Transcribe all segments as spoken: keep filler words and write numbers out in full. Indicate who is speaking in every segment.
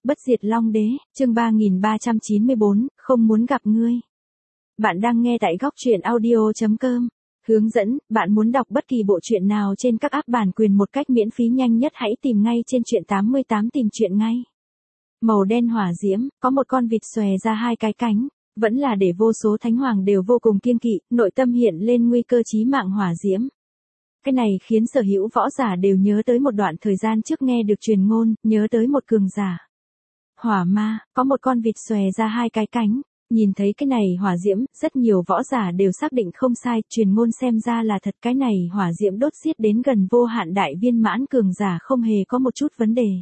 Speaker 1: Bất diệt Long Đế, chương ba nghìn ba trăm chín mươi bốn, không muốn gặp ngươi. Bạn đang nghe tại góc truyện audio chấm com. Hướng dẫn, bạn muốn đọc bất kỳ bộ truyện nào trên các app bản quyền một cách miễn phí nhanh nhất hãy tìm ngay trên truyện tám mươi tám tìm truyện ngay. Màu đen hỏa diễm, có một con vịt xòe ra hai cái cánh, vẫn là để vô số thánh hoàng đều vô cùng kiêng kỵ, nội tâm hiện lên nguy cơ chí mạng hỏa diễm. Cái này khiến sở hữu võ giả đều nhớ tới một đoạn thời gian trước nghe được truyền ngôn, nhớ tới một cường giả. Hỏa ma, có một con vịt xòe ra hai cái cánh, nhìn thấy cái này hỏa diễm, rất nhiều võ giả đều xác định không sai, truyền ngôn xem ra là thật, cái này hỏa diễm đốt xiết đến gần vô hạn đại viên mãn cường giả không hề có một chút vấn đề.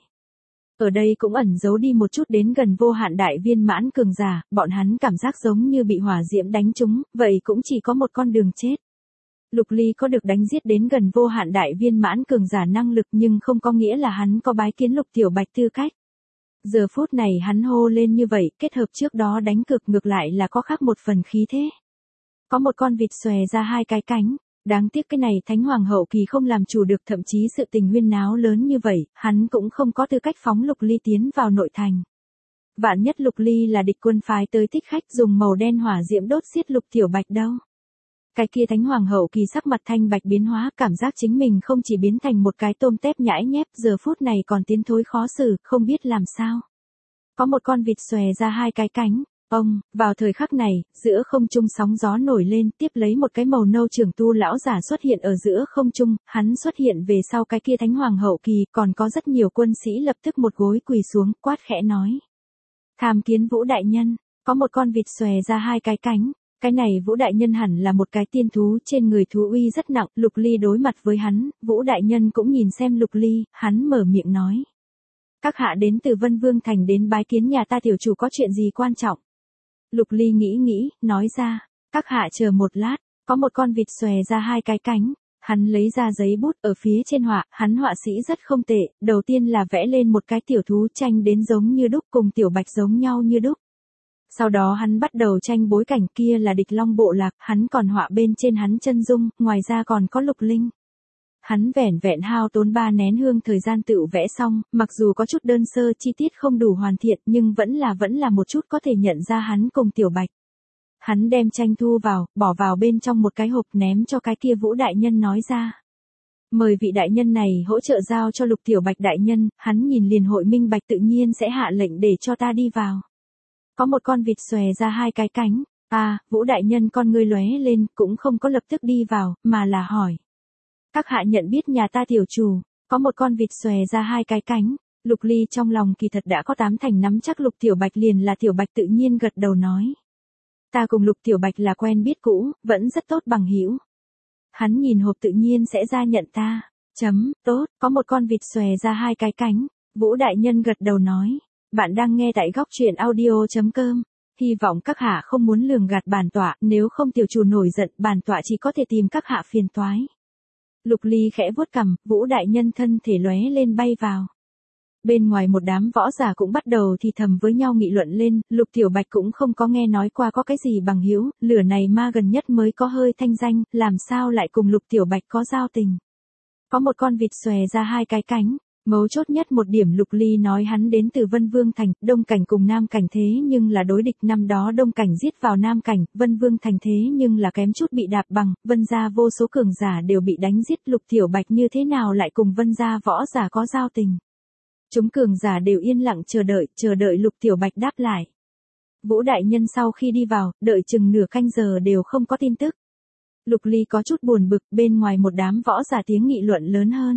Speaker 1: Ở đây cũng ẩn giấu đi một chút đến gần vô hạn đại viên mãn cường giả, bọn hắn cảm giác giống như bị hỏa diễm đánh trúng, vậy cũng chỉ có một con đường chết. Lục Ly có được đánh giết đến gần vô hạn đại viên mãn cường giả năng lực nhưng không có nghĩa là hắn có bái kiến Lục Tiểu Bạch tư cách. Giờ phút này hắn hô lên như vậy, kết hợp trước đó đánh cược ngược lại là có khác một phần khí thế. Có một con vịt xòe ra hai cái cánh, đáng tiếc cái này Thánh Hoàng hậu kỳ không làm chủ được, thậm chí sự tình huyên náo lớn như vậy, hắn cũng không có tư cách phóng Lục Ly tiến vào nội thành. Vạn nhất Lục Ly là địch quân phái tới thích khách dùng màu đen hỏa diễm đốt giết Lục Tiểu Bạch đâu. Cái kia Thánh Hoàng hậu kỳ sắc mặt thanh bạch biến hóa, cảm giác chính mình không chỉ biến thành một cái tôm tép nhãi nhép, giờ phút này còn tiến thối khó xử, không biết làm sao. Có một con vịt xòe ra hai cái cánh, ông, vào thời khắc này, giữa không trung sóng gió nổi lên, tiếp lấy một cái màu nâu trưởng tu lão giả xuất hiện ở giữa không trung, hắn xuất hiện về sau cái kia Thánh Hoàng hậu kỳ, còn có rất nhiều quân sĩ lập tức một gối quỳ xuống, quát khẽ nói. Tham kiến Vũ đại nhân, có một con vịt xòe ra hai cái cánh. Cái này Vũ đại nhân hẳn là một cái tiên thú, trên người thú uy rất nặng, Lục Ly đối mặt với hắn, Vũ đại nhân cũng nhìn xem Lục Ly, hắn mở miệng nói. Các hạ đến từ Vân Vương Thành đến bái kiến nhà ta tiểu chủ có chuyện gì quan trọng? Lục Ly nghĩ nghĩ, nói ra, các hạ chờ một lát, có một con vịt xòe ra hai cái cánh, hắn lấy ra giấy bút ở phía trên họa, hắn họa sĩ rất không tệ, đầu tiên là vẽ lên một cái tiểu thú tranh đến giống như đúc cùng Tiểu Bạch giống nhau như đúc. Sau đó hắn bắt đầu tranh bối cảnh, kia là địch long bộ lạc, hắn còn họa bên trên hắn chân dung, ngoài ra còn có Lục Linh. Hắn vẻn vẹn hao tốn ba nén hương thời gian tự vẽ xong, mặc dù có chút đơn sơ chi tiết không đủ hoàn thiện nhưng vẫn là vẫn là một chút có thể nhận ra hắn cùng Tiểu Bạch. Hắn đem tranh thu vào, bỏ vào bên trong một cái hộp ném cho cái kia Vũ đại nhân nói ra. Mời vị đại nhân này hỗ trợ giao cho Lục Tiểu Bạch đại nhân, hắn nhìn liền hội minh bạch tự nhiên sẽ hạ lệnh để cho ta đi vào. Có một con vịt xòe ra hai cái cánh, à, Vũ đại nhân con ngươi lóe lên, cũng không có lập tức đi vào, mà là hỏi. Các hạ nhận biết nhà ta tiểu chủ, có một con vịt xòe ra hai cái cánh, Lục Ly trong lòng kỳ thật đã có tám thành nắm chắc Lục Tiểu Bạch liền là Tiểu Bạch, tự nhiên gật đầu nói. Ta cùng Lục Tiểu Bạch là quen biết cũ, vẫn rất tốt bằng hữu. Hắn nhìn hộp tự nhiên sẽ ra nhận ta, chấm, tốt, có một con vịt xòe ra hai cái cánh, Vũ đại nhân gật đầu nói. Bạn đang nghe tại góc truyện audio chấm com. Hy vọng các hạ không muốn lường gạt bản tọa, nếu không tiểu chủ nổi giận, bản tọa chỉ có thể tìm các hạ phiền toái. Lục Ly khẽ vuốt cằm, Vũ đại nhân thân thể lóe lên bay vào. Bên ngoài một đám võ giả cũng bắt đầu thì thầm với nhau nghị luận lên, Lục Tiểu Bạch cũng không có nghe nói qua có cái gì bằng hữu, lửa này ma gần nhất mới có hơi thanh danh, làm sao lại cùng Lục Tiểu Bạch có giao tình. Có một con vịt xòe ra hai cái cánh. Mấu chốt nhất một điểm Lục Ly nói hắn đến từ Vân Vương Thành, Đông Cảnh cùng Nam Cảnh thế nhưng là đối địch, năm đó Đông Cảnh giết vào Nam Cảnh, Vân Vương Thành thế nhưng là kém chút bị đạp bằng, Vân gia vô số cường giả đều bị đánh giết, Lục Tiểu Bạch như thế nào lại cùng Vân gia võ giả có giao tình. Chúng cường giả đều yên lặng chờ đợi, chờ đợi Lục Tiểu Bạch đáp lại. Vũ đại nhân sau khi đi vào, đợi chừng nửa canh giờ đều không có tin tức. Lục Ly có chút buồn bực, bên ngoài một đám võ giả tiếng nghị luận lớn hơn.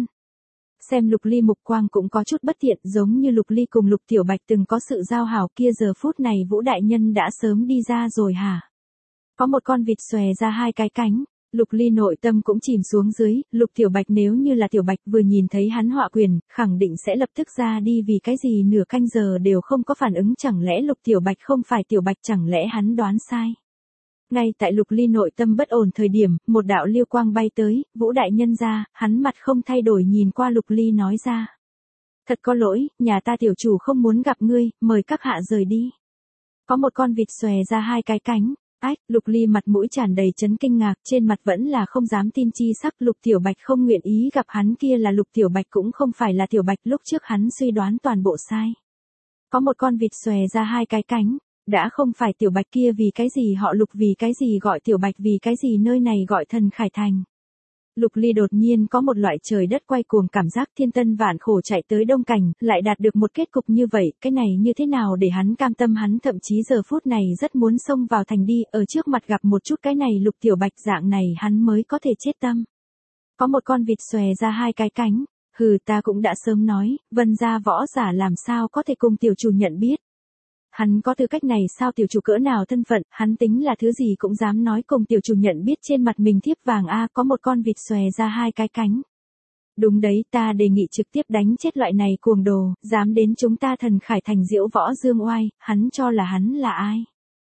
Speaker 1: Xem Lục Ly mục quang cũng có chút bất thiện, giống như Lục Ly cùng Lục Tiểu Bạch từng có sự giao hảo, kia giờ phút này Vũ đại nhân đã sớm đi ra rồi hả? Có một con vịt xòe ra hai cái cánh, Lục Ly nội tâm cũng chìm xuống dưới, Lục Tiểu Bạch nếu như là Tiểu Bạch vừa nhìn thấy hắn họa quyền, khẳng định sẽ lập tức ra đi, vì cái gì nửa canh giờ đều không có phản ứng, chẳng lẽ Lục Tiểu Bạch không phải Tiểu Bạch, chẳng lẽ hắn đoán sai? Ngay tại Lục Ly nội tâm bất ổn thời điểm, một đạo liêu quang bay tới, Vũ đại nhân ra, hắn mặt không thay đổi nhìn qua Lục Ly nói ra. Thật có lỗi, nhà ta tiểu chủ không muốn gặp ngươi, mời các hạ rời đi. Có một con vịt xòe ra hai cái cánh, ách, Lục Ly mặt mũi tràn đầy chấn kinh ngạc, trên mặt vẫn là không dám tin chi sắc, Lục Tiểu Bạch không nguyện ý gặp hắn, kia là Lục Tiểu Bạch cũng không phải là Tiểu Bạch lúc trước hắn suy đoán toàn bộ sai. Có một con vịt xòe ra hai cái cánh. Đã không phải Tiểu Bạch kia vì cái gì họ Lục vì cái gì gọi Tiểu Bạch vì cái gì nơi này gọi Thần Khải Thành. Lục Ly đột nhiên có một loại trời đất quay cuồng cảm giác thiên tân vạn khổ chạy tới Đông Cảnh, lại đạt được một kết cục như vậy, cái này như thế nào để hắn cam tâm hắn thậm chí giờ phút này rất muốn xông vào thành đi, ở trước mặt gặp một chút cái này Lục Tiểu Bạch dạng này hắn mới có thể chết tâm. Có một con vịt xòe ra hai cái cánh, hừ ta cũng đã sớm nói, Vân gia võ giả làm sao có thể cùng tiểu chủ nhận biết. Hắn có tư cách này sao tiểu chủ cỡ nào thân phận, hắn tính là thứ gì cũng dám nói cùng tiểu chủ nhận biết trên mặt mình thiếp vàng a có một con vịt xòe ra hai cái cánh. Đúng đấy ta đề nghị trực tiếp đánh chết loại này cuồng đồ, dám đến chúng ta Thần Khải Thành diễu võ dương oai, hắn cho là hắn là ai.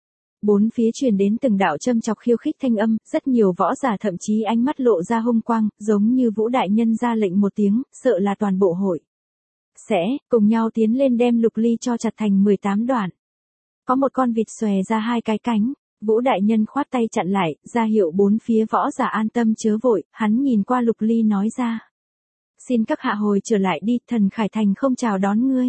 Speaker 1: Bốn phía truyền đến từng đạo châm chọc khiêu khích thanh âm, rất nhiều võ giả thậm chí ánh mắt lộ ra hung quang, giống như Vũ đại nhân ra lệnh một tiếng, sợ là toàn bộ hội sẽ cùng nhau tiến lên đem Lục Ly cho chặt thành mười tám đoạn. Có một con vịt xòe ra hai cái cánh, Vũ đại nhân khoát tay chặn lại, ra hiệu bốn phía võ giả an tâm chớ vội, hắn nhìn qua Lục Ly nói ra. Xin các hạ hồi trở lại đi, Thần Khải Thành không chào đón ngươi.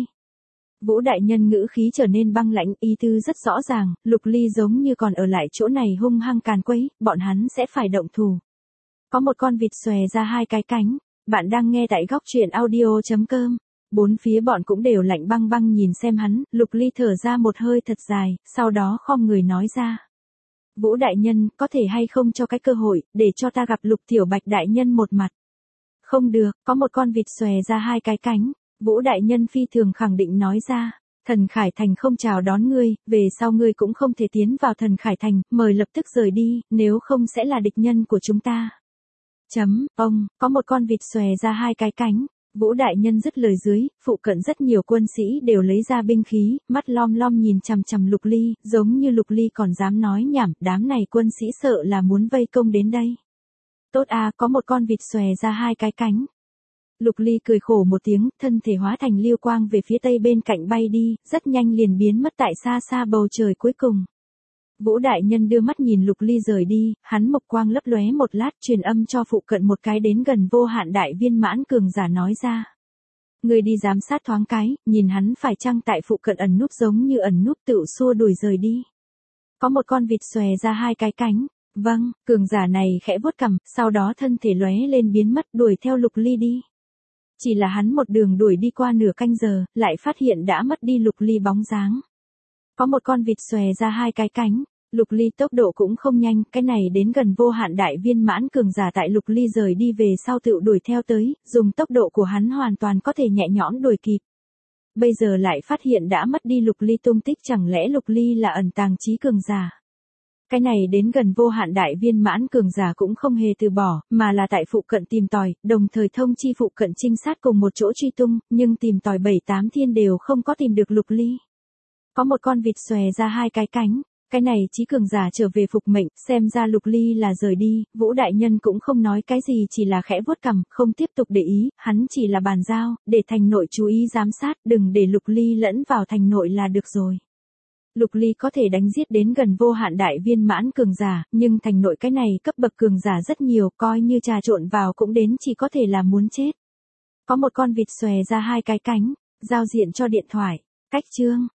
Speaker 1: Vũ đại nhân ngữ khí trở nên băng lãnh, ý tư rất rõ ràng, Lục Ly giống như còn ở lại chỗ này hung hăng càn quấy, bọn hắn sẽ phải động thủ. Có một con vịt xòe ra hai cái cánh, bạn đang nghe tại góc truyện audio chấm com. Bốn phía bọn cũng đều lạnh băng băng nhìn xem hắn, Lục Ly thở ra một hơi thật dài, sau đó khom người nói ra. Vũ đại nhân, có thể hay không cho cái cơ hội, để cho ta gặp Lục Tiểu Bạch đại nhân một mặt. Không được, có một con vịt xòe ra hai cái cánh, Vũ đại nhân phi thường khẳng định nói ra. Thần Khải Thành không chào đón ngươi, về sau ngươi cũng không thể tiến vào Thần Khải Thành, mời lập tức rời đi, nếu không sẽ là địch nhân của chúng ta. Chấm, ông, có một con vịt xòe ra hai cái cánh. Vũ đại nhân dứt lời dưới, phụ cận rất nhiều quân sĩ đều lấy ra binh khí, mắt lom lom nhìn chằm chằm Lục Ly, giống như Lục Ly còn dám nói nhảm, đám này quân sĩ sợ là muốn vây công đến đây. Tốt à, có một con vịt xòe ra hai cái cánh. Lục Ly cười khổ một tiếng, thân thể hóa thành lưu quang về phía tây bên cạnh bay đi, rất nhanh liền biến mất tại xa xa bầu trời cuối cùng. Vũ đại nhân đưa mắt nhìn Lục Ly rời đi, hắn mộc quang lấp lóe một lát truyền âm cho phụ cận một cái đến gần vô hạn đại viên mãn cường giả nói ra. Người đi giám sát thoáng cái, nhìn hắn phải chăng tại phụ cận ẩn núp giống như ẩn núp tự xua đuổi rời đi. Có một con vịt xòe ra hai cái cánh, vâng, cường giả này khẽ vuốt cằm, sau đó thân thể lóe lên biến mất đuổi theo Lục Ly đi. Chỉ là hắn một đường đuổi đi qua nửa canh giờ, lại phát hiện đã mất đi Lục Ly bóng dáng. Có một con vịt xòe ra hai cái cánh, Lục Ly tốc độ cũng không nhanh, cái này đến gần vô hạn đại viên mãn cường giả tại Lục Ly rời đi về sau tự đuổi theo tới, dùng tốc độ của hắn hoàn toàn có thể nhẹ nhõm đuổi kịp. Bây giờ lại phát hiện đã mất đi Lục Ly tung tích, chẳng lẽ Lục Ly là ẩn tàng trí cường giả. Cái này đến gần vô hạn đại viên mãn cường giả cũng không hề từ bỏ, mà là tại phụ cận tìm tòi, đồng thời thông chi phụ cận trinh sát cùng một chỗ truy tung, nhưng tìm tòi bảy tám thiên đều không có tìm được Lục Ly. Có một con vịt xòe ra hai cái cánh, cái này trí cường giả trở về phục mệnh, xem ra Lục Ly là rời đi, Vũ đại nhân cũng không nói cái gì chỉ là khẽ vuốt cằm, không tiếp tục để ý, hắn chỉ là bàn giao, để thành nội chú ý giám sát, đừng để Lục Ly lẫn vào thành nội là được rồi. Lục Ly có thể đánh giết đến gần vô hạn đại viên mãn cường giả, nhưng thành nội cái này cấp bậc cường giả rất nhiều, coi như trà trộn vào cũng đến chỉ có thể là muốn chết. Có một con vịt xòe ra hai cái cánh, giao diện cho điện thoại, cách chương.